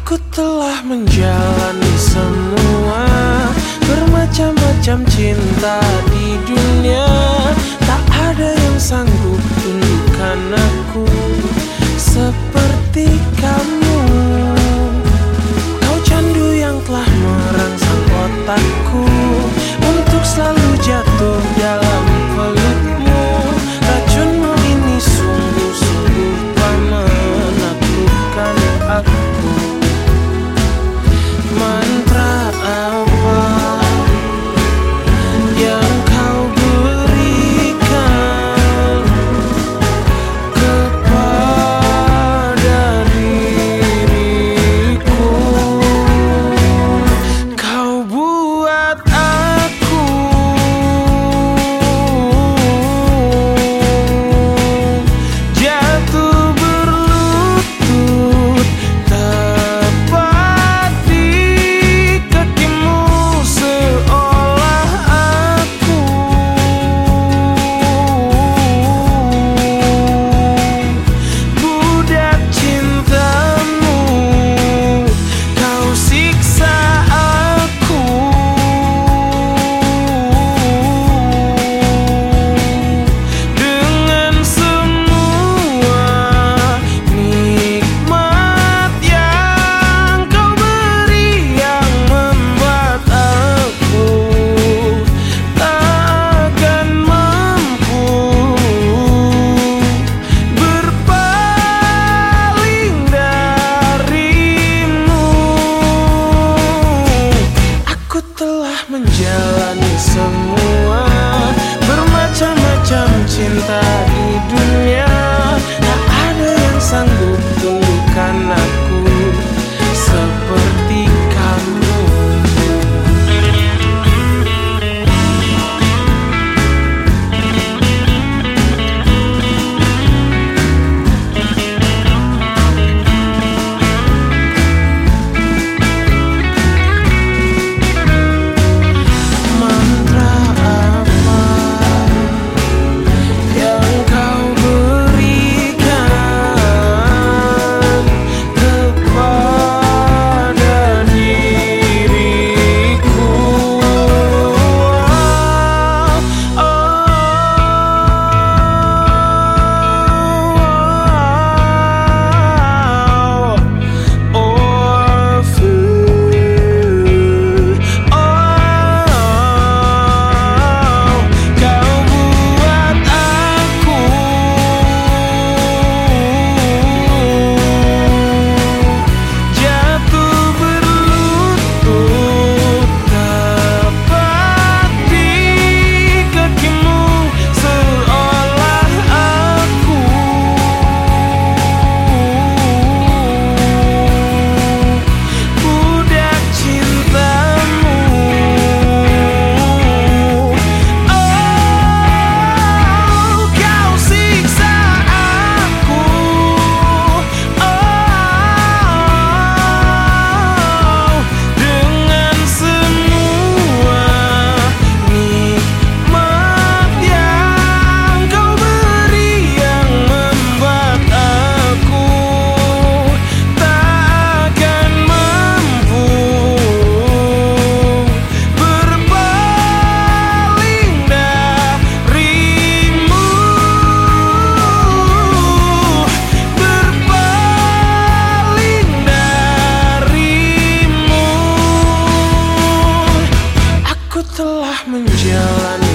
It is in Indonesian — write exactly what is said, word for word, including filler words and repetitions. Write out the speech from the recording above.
Aku telah menjalani semua bermacam-macam cinta di dunia. Tak ada yang sanggup tundukkan aku seperti kamu. Kau candu yang telah merangsang otakku untuk selalu jatuh dalam pelukmu. Racunmu ini sungguh-sungguh telah menaklukkan aku. Mantra apa yang kau berikan kepada diriku? Kau buat aku jatuh berlutut tepat di kakimu, seolah aku budak cintamu. Kau siksa aku dengan semua nikmat yang kau beri, yang membuat aku tak akan mampu berpaling darimu. Aku telah menjalani semua bermacam-macam cinta di dunia. Tak ada yang sanggup tundukkan aku seperti kamu. Mantra apa yang kau berikan kepada diriku? Oh, oh, oh, kau buat aku jatuh berlutut tepat di kakimu, seolah aku budak cintamu. Oh, kau siksa aku. Oh, dengan semua nikmat yang kau beri, yang membuat aku tak akan mampu berpaling darimu. Berpaling darimu. Aku telah menjalani